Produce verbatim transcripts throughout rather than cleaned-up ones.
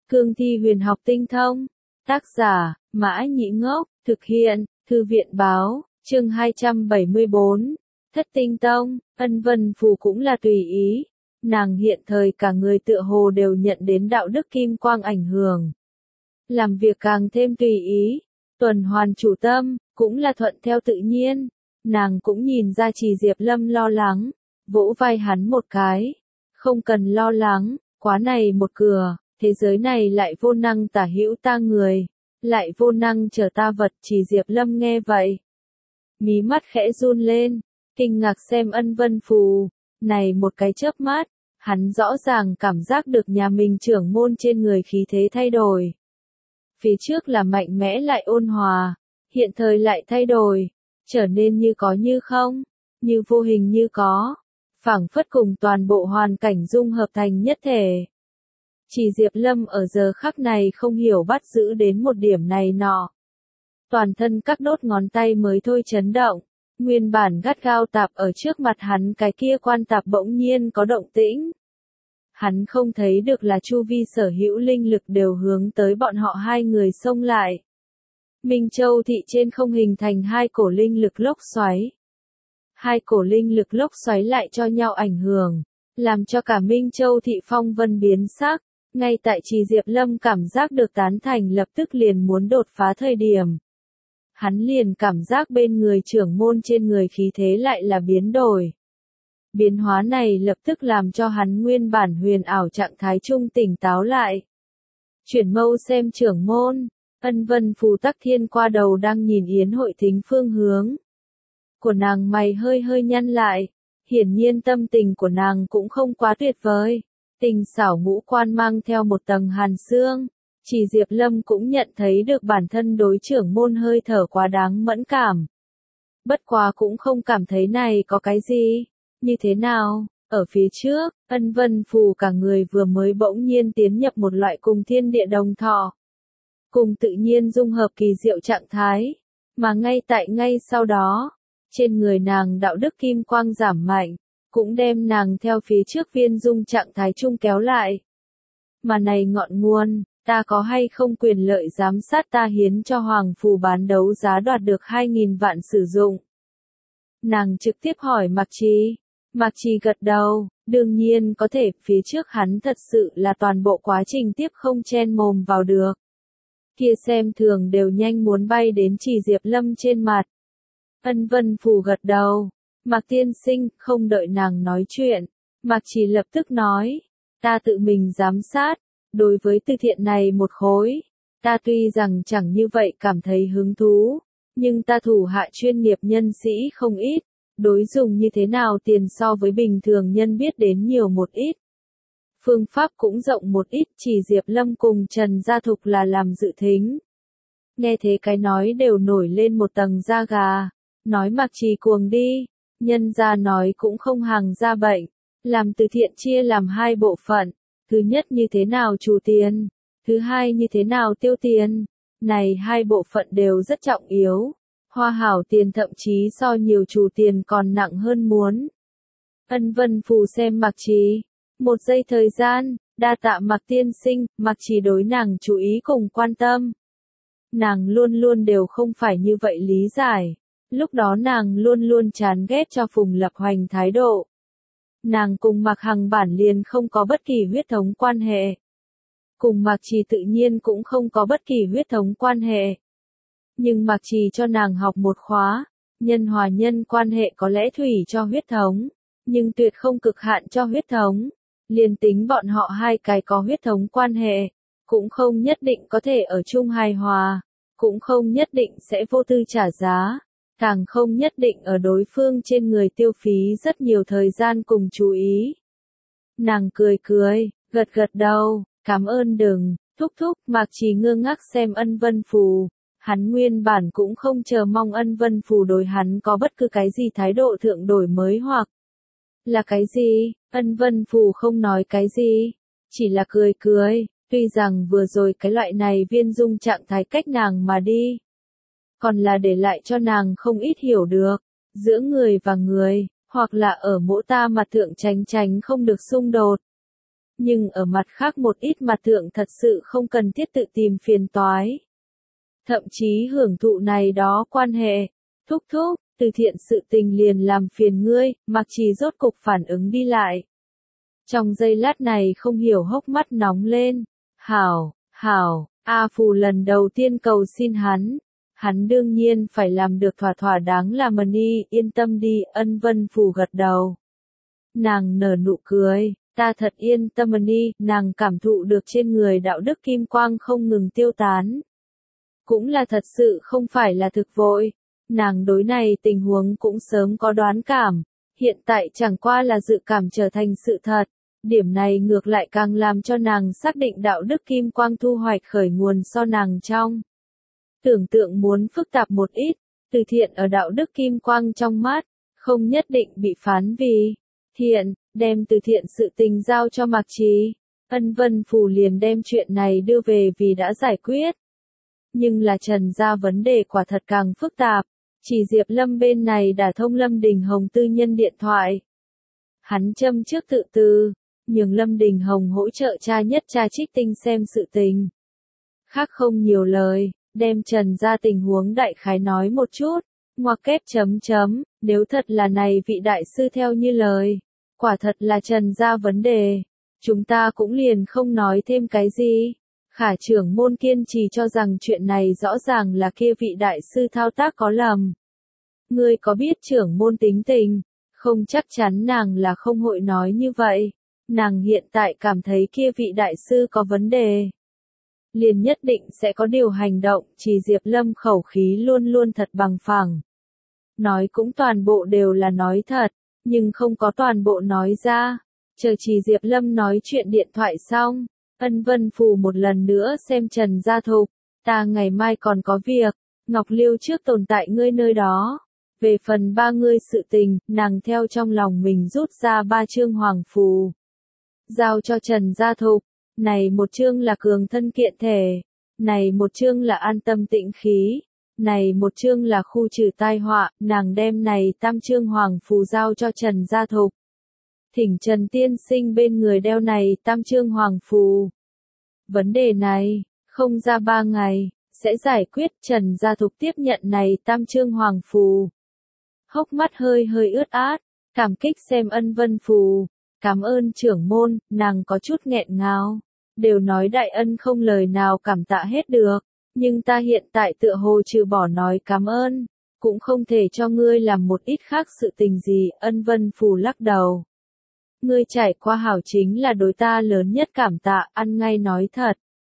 Cương thi huyền học tinh thông. Tác giả, Mã Nhĩ Ngốc, thực hiện, Thư viện Báo, chương hai trăm bảy mươi bốn. Thất tinh tông, Ân Vân Phù cũng là tùy ý. Nàng hiện thời cả người tựa hồ đều nhận đến đạo đức kim quang ảnh hưởng. Làm việc càng thêm tùy ý, tuần hoàn chủ tâm, cũng là thuận theo tự nhiên. Nàng cũng nhìn ra Trì Diệp Lâm lo lắng, vỗ vai hắn một cái. Không cần lo lắng, quá này một cửa, thế giới này lại vô năng tả hữu ta người, lại vô năng trở ta vật. Trì Diệp Lâm nghe vậy, mí mắt khẽ run lên, kinh ngạc xem Ân Vân Phù. Này một cái chớp mắt, hắn rõ ràng cảm giác được nhà mình trưởng môn trên người khí thế thay đổi. Phía trước là mạnh mẽ lại ôn hòa, hiện thời lại thay đổi, trở nên như có như không, như vô hình như có, phảng phất cùng toàn bộ hoàn cảnh dung hợp thành nhất thể. Chỉ Diệp Lâm ở giờ khắc này không hiểu bắt giữ đến một điểm này nọ. Toàn thân các đốt ngón tay mới thôi chấn động, nguyên bản gắt gao tạp ở trước mặt hắn cái kia quan tạp bỗng nhiên có động tĩnh. Hắn không thấy được là chu vi sở hữu linh lực đều hướng tới bọn họ hai người xông lại. Minh Châu thị trên không hình thành hai cổ linh lực lốc xoáy. Hai cổ linh lực lốc xoáy lại cho nhau ảnh hưởng, làm cho cả Minh Châu thị phong vân biến sắc. Ngay tại Trì Diệp Lâm cảm giác được tán thành lập tức liền muốn đột phá thời điểm. Hắn liền cảm giác bên người trưởng môn trên người khí thế lại là biến đổi. Biến hóa này lập tức làm cho hắn nguyên bản huyền ảo trạng thái trung tỉnh táo lại. Chuyển mâu xem trưởng môn, Ân Vân Phù Tắc Thiên qua đầu đang nhìn yến hội thính phương hướng. Của nàng mày hơi hơi nhăn lại, hiển nhiên tâm tình của nàng cũng không quá tuyệt vời. Tình xảo ngũ quan mang theo một tầng hàn xương, Trì Diệp Lâm cũng nhận thấy được bản thân đối trưởng môn hơi thở quá đáng mẫn cảm. Bất quá cũng không cảm thấy này có cái gì. Như thế nào, ở phía trước, Ân Vân Phù cả người vừa mới bỗng nhiên tiến nhập một loại cùng thiên địa đồng thọ. Cùng tự nhiên dung hợp kỳ diệu trạng thái, mà ngay tại ngay sau đó, trên người nàng đạo đức kim quang giảm mạnh, cũng đem nàng theo phía trước viên dung trạng thái trung kéo lại. Mà này ngọn nguồn, ta có hay không quyền lợi giám sát ta hiến cho Hoàng Phù bán đấu giá đoạt được hai nghìn vạn sử dụng? Nàng trực tiếp hỏi Mạc Trì. Mạc Trì gật đầu, đương nhiên có thể, phía trước hắn thật sự là toàn bộ quá trình tiếp không chen mồm vào được. Kia xem thường đều nhanh muốn bay đến Trì Diệp Lâm trên mặt. Ân Vân Phù gật đầu, Mạc tiên sinh, không đợi nàng nói chuyện, Mạc Trì lập tức nói, ta tự mình giám sát, đối với từ thiện này một khối, ta tuy rằng chẳng như vậy cảm thấy hứng thú, nhưng ta thủ hạ chuyên nghiệp nhân sĩ không ít. Đối dùng như thế nào tiền so với bình thường nhân biết đến nhiều một ít. Phương pháp cũng rộng một ít. Chỉ Diệp Lâm cùng Trần Gia Thục là làm dự thính. Nghe thế cái nói đều nổi lên một tầng da gà. Nói Mạc Trì cuồng đi. Nhân gia nói cũng không hàng ra bệnh. Làm từ thiện chia làm hai bộ phận. Thứ nhất như thế nào trù tiền. Thứ hai như thế nào tiêu tiền. Này hai bộ phận đều rất trọng yếu. Hoa hảo tiền thậm chí so nhiều chủ tiền còn nặng hơn muốn. Ân Vân Phù xem Mạc Trì. Một giây thời gian, đa tạ Mạc tiên sinh, Mạc Trì đối nàng chú ý cùng quan tâm. Nàng luôn luôn đều không phải như vậy lý giải. Lúc đó nàng luôn luôn chán ghét cho Phùng Lập Hoành thái độ. Nàng cùng Mạc Hằng bản liền không có bất kỳ huyết thống quan hệ. Cùng Mạc Trì tự nhiên cũng không có bất kỳ huyết thống quan hệ. Nhưng Mạc Trì cho nàng học một khóa, nhân hòa nhân quan hệ có lẽ thủy cho huyết thống, nhưng tuyệt không cực hạn cho huyết thống. Liên tính bọn họ hai cái có huyết thống quan hệ, cũng không nhất định có thể ở chung hài hòa, cũng không nhất định sẽ vô tư trả giá, càng không nhất định ở đối phương trên người tiêu phí rất nhiều thời gian cùng chú ý. Nàng cười cười, gật gật đầu, cảm ơn đừng, thúc thúc. Mạc Trì ngơ ngác xem Ân Vân Phù. Hắn nguyên bản cũng không chờ mong Ân Vân Phù đối hắn có bất cứ cái gì thái độ thượng đổi mới hoặc là cái gì. Ân Vân Phù không nói cái gì, chỉ là cười cười, tuy rằng vừa rồi cái loại này viên dung trạng thái cách nàng mà đi, còn là để lại cho nàng không ít hiểu được, giữa người và người, hoặc là ở mỗi ta mặt thượng tránh tránh không được xung đột. nhưng ở mặt khác một ít mặt thượng thật sự không cần thiết tự tìm phiền toái. Thậm chí hưởng thụ này đó quan hệ. Thúc thúc, từ thiện sự tình liền làm phiền ngươi, Mạc Trì rốt cục phản ứng đi lại. Trong giây lát này không hiểu hốc mắt nóng lên. Hảo, hảo, A Phù lần đầu tiên cầu xin hắn. Hắn đương nhiên phải làm được thỏa thỏa đáng là Mani, yên tâm đi, Ân Vân Phù gật đầu. Nàng nở nụ cười, ta thật yên tâm Mani, nàng cảm thụ được trên người đạo đức kim quang không ngừng tiêu tán. Cũng là thật sự không phải là thực vội. Nàng đối này tình huống cũng sớm có đoán cảm, hiện tại chẳng qua là dự cảm trở thành sự thật. Điểm này ngược lại càng làm cho nàng xác định đạo đức kim quang thu hoạch khởi nguồn so nàng trong. Tưởng tượng muốn phức tạp một ít, từ thiện ở đạo đức kim quang trong mắt, không nhất định bị phán vì thiện, đem từ thiện sự tình giao cho Mạc Trì. Ân Vân Phù liền đem chuyện này đưa về vì đã giải quyết. Nhưng là Trần gia vấn đề quả thật càng phức tạp, chỉ Diệp Lâm bên này đã thông Lâm Đình Hồng tư nhân điện thoại. Hắn châm trước tự tư, nhường Lâm Đình Hồng hỗ trợ cha nhất cha Trích Tinh xem sự tình. Khác không nhiều lời, đem Trần gia tình huống đại khái nói một chút, ngoặc kép chấm chấm, nếu thật là này vị đại sư theo như lời, quả thật là Trần gia vấn đề, chúng ta cũng liền không nói thêm cái gì. Khả trưởng môn kiên trì cho rằng chuyện này rõ ràng là kia vị đại sư thao tác có lầm. Ngươi có biết trưởng môn tính tình, không chắc chắn nàng là không hội nói như vậy. Nàng hiện tại cảm thấy kia vị đại sư có vấn đề. Liền nhất định sẽ có điều hành động, chỉ Diệp Lâm khẩu khí luôn luôn thật bằng phẳng. Nói cũng toàn bộ đều là nói thật, nhưng không có toàn bộ nói ra. Chờ chỉ Diệp Lâm nói chuyện điện thoại xong. Ân Vân Phù một lần nữa xem Trần Gia Thục, ta ngày mai còn có việc, Ngọc Liêu trước tồn tại ngươi nơi đó. Về phần ba ngươi sự tình, nàng theo trong lòng mình rút ra ba chương hoàng phù. Giao cho Trần Gia Thục, này một chương là cường thân kiện thể, này một chương là an tâm tĩnh khí, này một chương là khu trừ tai họa, nàng đem này tam chương hoàng phù giao cho Trần Gia Thục. Thỉnh Trần Tiên Sinh bên người đeo này tam chương hoàng phù. Vấn đề này, không ra ba ngày, sẽ giải quyết. Trần Gia Thục tiếp nhận này tam chương hoàng phù. Hốc mắt hơi hơi ướt át, cảm kích xem Ân Vân Phù. Cảm ơn trưởng môn, nàng có chút nghẹn ngào. Đều nói đại ân không lời nào cảm tạ hết được, nhưng ta hiện tại tựa hồ trừ bỏ nói cảm ơn, cũng không thể cho ngươi làm một ít khác sự tình gì. Ân Vân Phù lắc đầu. Ngươi trải qua hảo chính là đối ta lớn nhất cảm tạ, ăn ngay nói thật.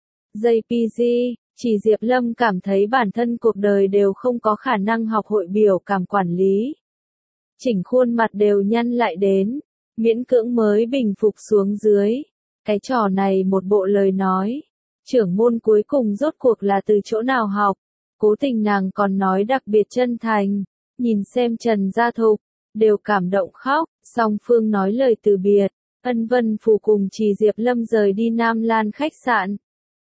gi pê giê, chỉ Diệp Lâm cảm thấy bản thân cuộc đời đều không có khả năng học hội biểu cảm quản lý. Chỉnh khuôn mặt đều nhăn lại đến, miễn cưỡng mới bình phục xuống dưới. Cái trò này một bộ lời nói, trưởng môn cuối cùng rốt cuộc là từ chỗ nào học, cố tình nàng còn nói đặc biệt chân thành, nhìn xem Trần Gia Thục, đều cảm động khóc, song phương nói lời từ biệt, Ân Vân Phù cùng Trì Diệp Lâm rời đi Nam Lan khách sạn.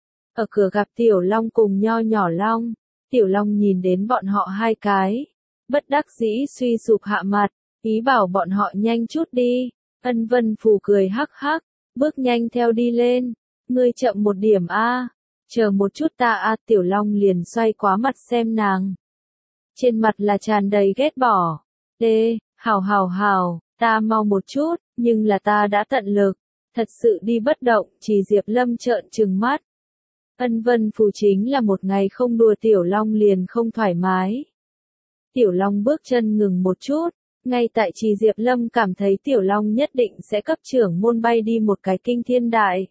Ở cửa gặp Tiểu Long cùng Nho Nhỏ Long, Tiểu Long nhìn đến bọn họ hai cái, bất đắc dĩ suy sụp hạ mặt, ý bảo bọn họ nhanh chút đi. Ân Vân Phù cười hắc hắc, bước nhanh theo đi lên, ngươi chậm một điểm a, chờ một chút ta a. Tiểu Long liền xoay quá mặt xem nàng, trên mặt là tràn đầy ghét bỏ. Đê, hảo hảo hảo, ta mau một chút, nhưng là ta đã tận lực, thật sự đi bất động. Chỉ Diệp Lâm trợn trừng mắt. Ân Vân Phù chính là một ngày không đùa Tiểu Long liền không thoải mái. Tiểu Long bước chân ngừng một chút, ngay tại Trì Diệp Lâm cảm thấy Tiểu Long nhất định sẽ cấp trưởng môn bay đi một cái kinh thiên đại.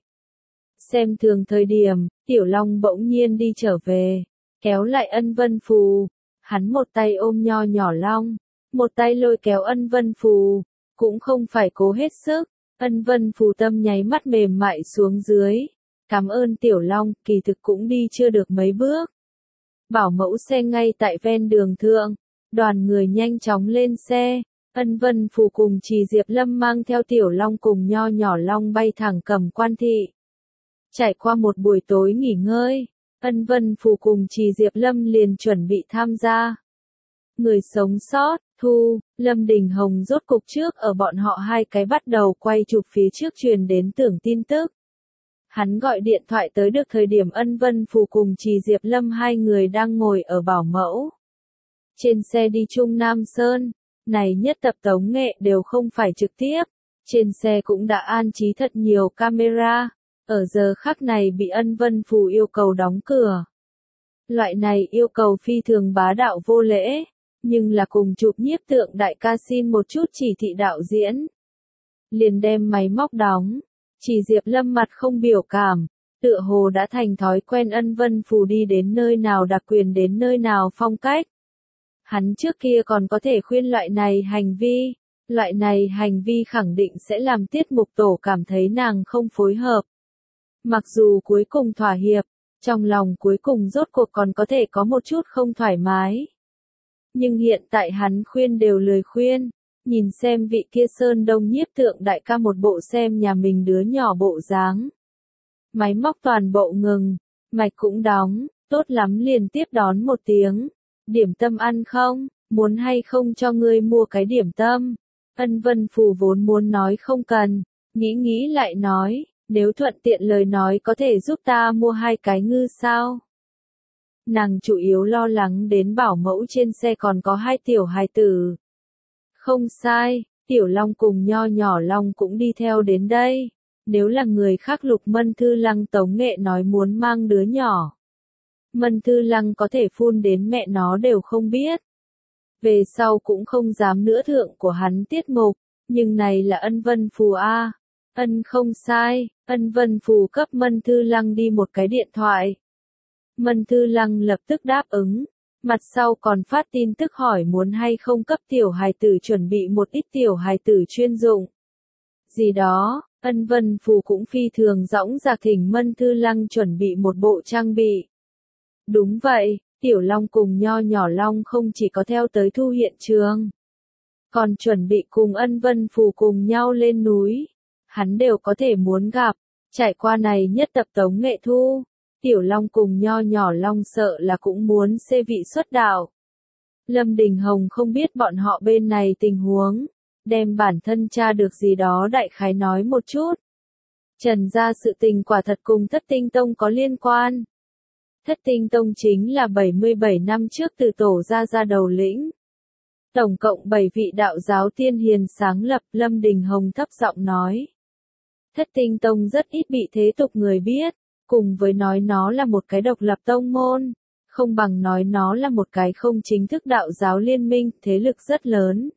Xem thường thời điểm, Tiểu Long bỗng nhiên đi trở về, kéo lại Ân Vân Phù, hắn một tay ôm Nho Nhỏ Long, một tay lôi kéo Ân Vân Phù, cũng không phải cố hết sức. Ân Vân Phù tâm nháy mắt mềm mại xuống dưới. Cảm ơn Tiểu Long, kỳ thực cũng đi chưa được mấy bước. Bảo mẫu xe ngay tại ven đường thượng, đoàn người nhanh chóng lên xe. Ân Vân Phù cùng Trì Diệp Lâm mang theo Tiểu Long cùng Nho Nhỏ Long bay thẳng Cẩm Quan thị. Trải qua một buổi tối nghỉ ngơi, Ân Vân Phù cùng Trì Diệp Lâm liền chuẩn bị tham gia Người sống sót. Thu, Lâm Đình Hồng rốt cục trước ở bọn họ hai cái bắt đầu quay chụp phía trước truyền đến tưởng tin tức. Hắn gọi điện thoại tới được thời điểm Ân Vân Phù cùng Trì Diệp Lâm hai người đang ngồi ở bảo mẫu. Trên xe đi Trung Nam Sơn, này nhất tập tống nghệ đều không phải trực tiếp. Trên xe cũng đã an trí thật nhiều camera, ở giờ khắc này bị Ân Vân Phù yêu cầu đóng cửa. Loại này yêu cầu phi thường bá đạo vô lễ, nhưng là cùng chụp nhiếp tượng đại ca xin một chút chỉ thị đạo diễn. Liền đem máy móc đóng, Chỉ Diệp Lâm mặt không biểu cảm, tựa hồ đã thành thói quen Ân Vân Phù đi đến nơi nào đặc quyền đến nơi nào phong cách. Hắn trước kia còn có thể khuyên loại này hành vi, loại này hành vi khẳng định sẽ làm tiết mục tổ cảm thấy nàng không phối hợp. Mặc dù cuối cùng thỏa hiệp, trong lòng cuối cùng rốt cuộc còn có thể có một chút không thoải mái. Nhưng hiện tại hắn khuyên đều lười khuyên, nhìn xem vị kia Sơn Đông nhiếp tượng đại ca một bộ xem nhà mình đứa nhỏ bộ dáng. Máy móc toàn bộ ngừng, mạch cũng đóng, tốt lắm liền tiếp đón một tiếng. Điểm tâm ăn không, muốn hay không cho ngươi mua cái điểm tâm. Ân Vân Phù vốn muốn nói không cần, nghĩ nghĩ lại nói, nếu thuận tiện lời nói có thể giúp ta mua hai cái ngư sao. Nàng chủ yếu lo lắng đến bảo mẫu trên xe còn có hai tiểu hài tử. Không sai, tiểu Long cùng nho nhỏ Long cũng đi theo đến đây. Nếu là người khác Lục Mân Thư Lăng tống nghệ nói muốn mang đứa nhỏ. Mân Thư Lăng có thể phun đến mẹ nó đều không biết. Về sau cũng không dám nữa thượng của hắn tiết mục, nhưng này là Ân Vân Phù a. Ân không sai, Ân Vân Phù cấp Mân Thư Lăng đi một cái điện thoại. Mân Thư Lăng lập tức đáp ứng, mặt sau còn phát tin tức hỏi muốn hay không cấp tiểu hài tử chuẩn bị một ít tiểu hài tử chuyên dụng. Gì đó, Ân Vân Phù cũng phi thường dõng dạc thỉnh Mân Thư Lăng chuẩn bị một bộ trang bị. Đúng vậy, tiểu Long cùng nho nhỏ Long không chỉ có theo tới thu hiện trường, còn chuẩn bị cùng Ân Vân Phù cùng nhau lên núi. Hắn đều có thể muốn gặp, trải qua này nhất tập tống nghệ thu, tiểu Long cùng nho nhỏ Long sợ là cũng muốn xê vị xuất đạo. Lâm Đình Hồng không biết bọn họ bên này tình huống, đem bản thân tra được gì đó đại khái nói một chút. Trần gia sự tình quả thật cùng Thất Tinh Tông có liên quan. Thất Tinh Tông chính là bảy mươi bảy năm trước từ tổ ra ra đầu lĩnh. Tổng cộng bảy vị đạo giáo tiên hiền sáng lập, Lâm Đình Hồng thấp giọng nói. Thất Tinh Tông rất ít bị thế tục người biết, cùng với nói nó là một cái độc lập tông môn, không bằng nói nó là một cái không chính thức đạo giáo liên minh, thế lực rất lớn.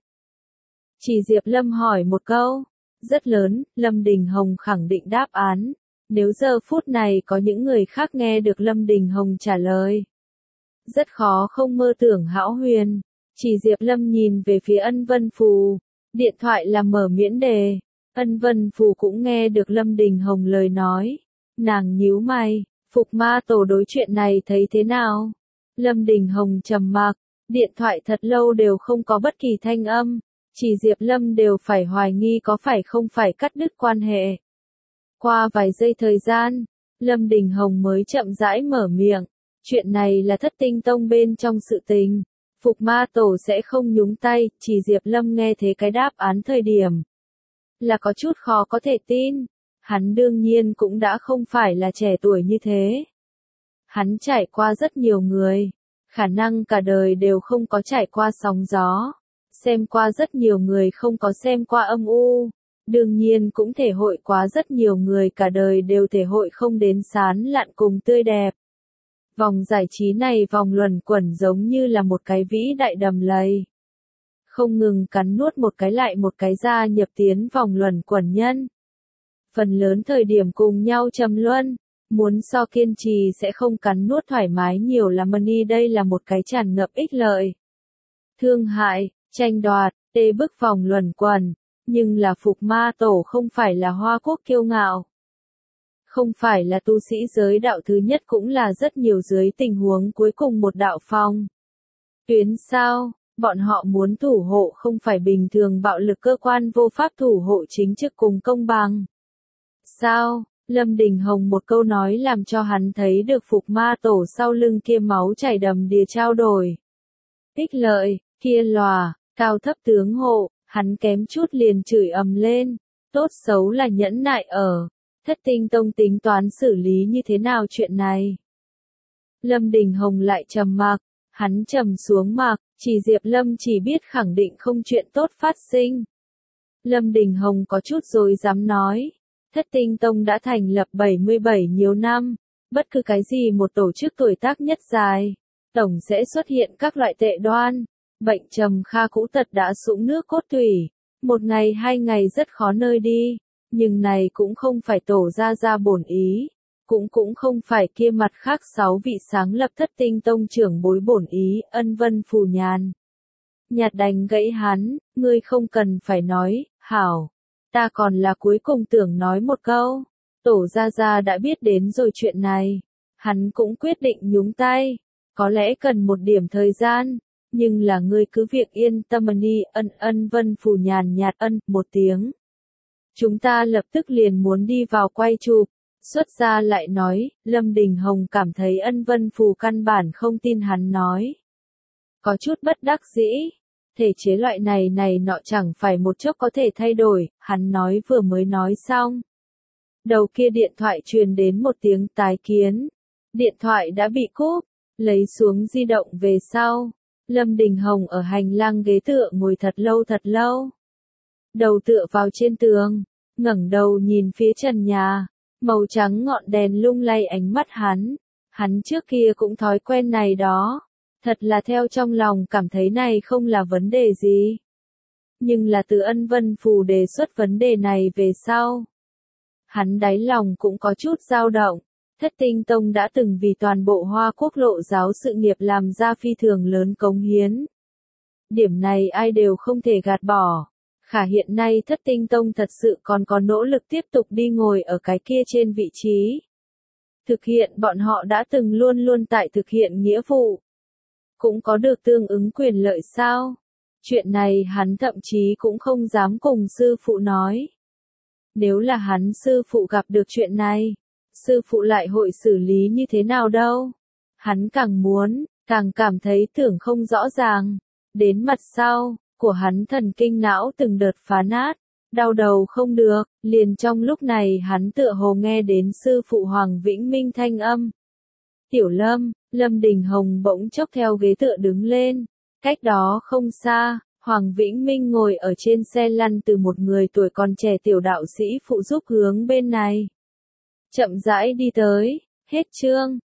Chỉ Diệp Lâm hỏi một câu, rất lớn, Lâm Đình Hồng khẳng định đáp án. Nếu giờ phút này có những người khác nghe được Lâm Đình Hồng trả lời, rất khó không mơ tưởng hão huyền. Chỉ Diệp Lâm nhìn về phía Ân Vân Phù, điện thoại là mở miễn đề. Ân Vân Phù cũng nghe được Lâm Đình Hồng lời nói, nàng nhíu mày, Phục Ma Tổ đối chuyện này thấy thế nào? Lâm Đình Hồng trầm mặc, điện thoại thật lâu đều không có bất kỳ thanh âm, Chỉ Diệp Lâm đều phải hoài nghi có phải không phải cắt đứt quan hệ. Qua vài giây thời gian, Lâm Đình Hồng mới chậm rãi mở miệng, chuyện này là Thất Tinh Tông bên trong sự tình, Phục Ma Tổ sẽ không nhúng tay. Chỉ Diệp Lâm nghe thế cái đáp án thời điểm, là có chút khó có thể tin, hắn đương nhiên cũng đã không phải là trẻ tuổi như thế. Hắn trải qua rất nhiều người, khả năng cả đời đều không có trải qua sóng gió, xem qua rất nhiều người không có xem qua âm u. Đương nhiên cũng thể hội quá rất nhiều người cả đời đều thể hội không đến sán lạn cùng tươi đẹp. Vòng giải trí này vòng luẩn quẩn giống như là một cái vĩ đại đầm lầy. Không ngừng cắn nuốt một cái lại một cái gia nhập tiến vòng luẩn quẩn nhân. Phần lớn thời điểm cùng nhau trầm luân, muốn so kiên trì sẽ không cắn nuốt thoải mái nhiều là money, đây là một cái tràn ngập ích lợi. Thương hại, tranh đoạt, tê bức vòng luẩn quẩn. Nhưng là Phục Ma Tổ không phải là Hoa Quốc kiêu ngạo. Không phải là tu sĩ giới đạo thứ nhất, cũng là rất nhiều dưới tình huống cuối cùng một đạo phong tuyến sao, bọn họ muốn thủ hộ không phải bình thường bạo lực cơ quan vô pháp thủ hộ chính trực cùng công bằng. Sao, Lâm Đình Hồng một câu nói làm cho hắn thấy được Phục Ma Tổ sau lưng kia máu chảy đầm đìa trao đổi. Ích lợi, kia lòa. Cao thấp tướng hộ, hắn kém chút liền chửi ầm lên, tốt xấu là nhẫn nại ở. Thất Tinh Tông tính toán xử lý như thế nào chuyện này? Lâm Đình Hồng lại trầm mặc, hắn trầm xuống mặc, chỉ Diệp Lâm chỉ biết khẳng định không chuyện tốt phát sinh. Lâm Đình Hồng có chút rồi dám nói, Thất Tinh Tông đã thành lập bảy mươi bảy nhiều năm, bất cứ cái gì một tổ chức tuổi tác nhất dài, tổng sẽ xuất hiện các loại tệ đoan, bệnh trầm kha cũ tật đã sũng nước cốt tủy, một ngày hai ngày rất khó nơi đi, nhưng này cũng không phải tổ ra ra bổn ý, cũng cũng không phải kia mặt khác sáu vị sáng lập Thất Tinh Tông trưởng bối bổn ý, Ân Vân Phù Nhàn. Nhạt đánh gãy hắn, ngươi không cần phải nói, hảo, ta còn là cuối cùng tưởng nói một câu, tổ gia gia đã biết đến rồi chuyện này, hắn cũng quyết định nhúng tay, có lẽ cần một điểm thời gian, nhưng là ngươi cứ việc yên tâm đi. Ân Ân Vân Phù nhàn nhạt ân một tiếng. Chúng ta lập tức liền muốn đi vào quay chụp, xuất ra lại nói, Lâm Đình Hồng cảm thấy Ân Vân Phù căn bản không tin hắn nói. Có chút bất đắc dĩ, thể chế loại này này nọ chẳng phải một chốc có thể thay đổi, hắn nói vừa mới nói xong. Đầu kia điện thoại truyền đến một tiếng tái kiến, điện thoại đã bị cúp, lấy xuống di động về sau. Lâm Đình Hồng ở hành lang ghế tựa ngồi thật lâu thật lâu. Đầu tựa vào trên tường, ngẩng đầu nhìn phía trần nhà, màu trắng ngọn đèn lung lay ánh mắt hắn. Hắn trước kia cũng thói quen này đó, thật là theo trong lòng cảm thấy này không là vấn đề gì. Nhưng là từ Ân Vân Phù đề xuất vấn đề này về sau, hắn đáy lòng cũng có chút dao động. Thất Tinh Tông đã từng vì toàn bộ Hoa Quốc lộ giáo sự nghiệp làm ra phi thường lớn cống hiến. Điểm này ai đều không thể gạt bỏ. Khả hiện nay Thất Tinh Tông thật sự còn có nỗ lực tiếp tục đi ngồi ở cái kia trên vị trí. Thực hiện bọn họ đã từng luôn luôn tại thực hiện nghĩa vụ. Cũng có được tương ứng quyền lợi sao? Chuyện này hắn thậm chí cũng không dám cùng sư phụ nói. Nếu là hắn sư phụ gặp được chuyện này, sư phụ lại hội xử lý như thế nào đâu? Hắn càng muốn, càng cảm thấy tưởng không rõ ràng. Đến mặt sau, của hắn thần kinh não từng đợt phá nát, đau đầu không được, liền trong lúc này hắn tựa hồ nghe đến sư phụ Hoàng Vĩnh Minh thanh âm. Tiểu Lâm, Lâm Đình Hồng bỗng chốc theo ghế tựa đứng lên, cách đó không xa, Hoàng Vĩnh Minh ngồi ở trên xe lăn từ một người tuổi còn trẻ tiểu đạo sĩ phụ giúp hướng bên này. Chậm rãi đi tới, hết chương.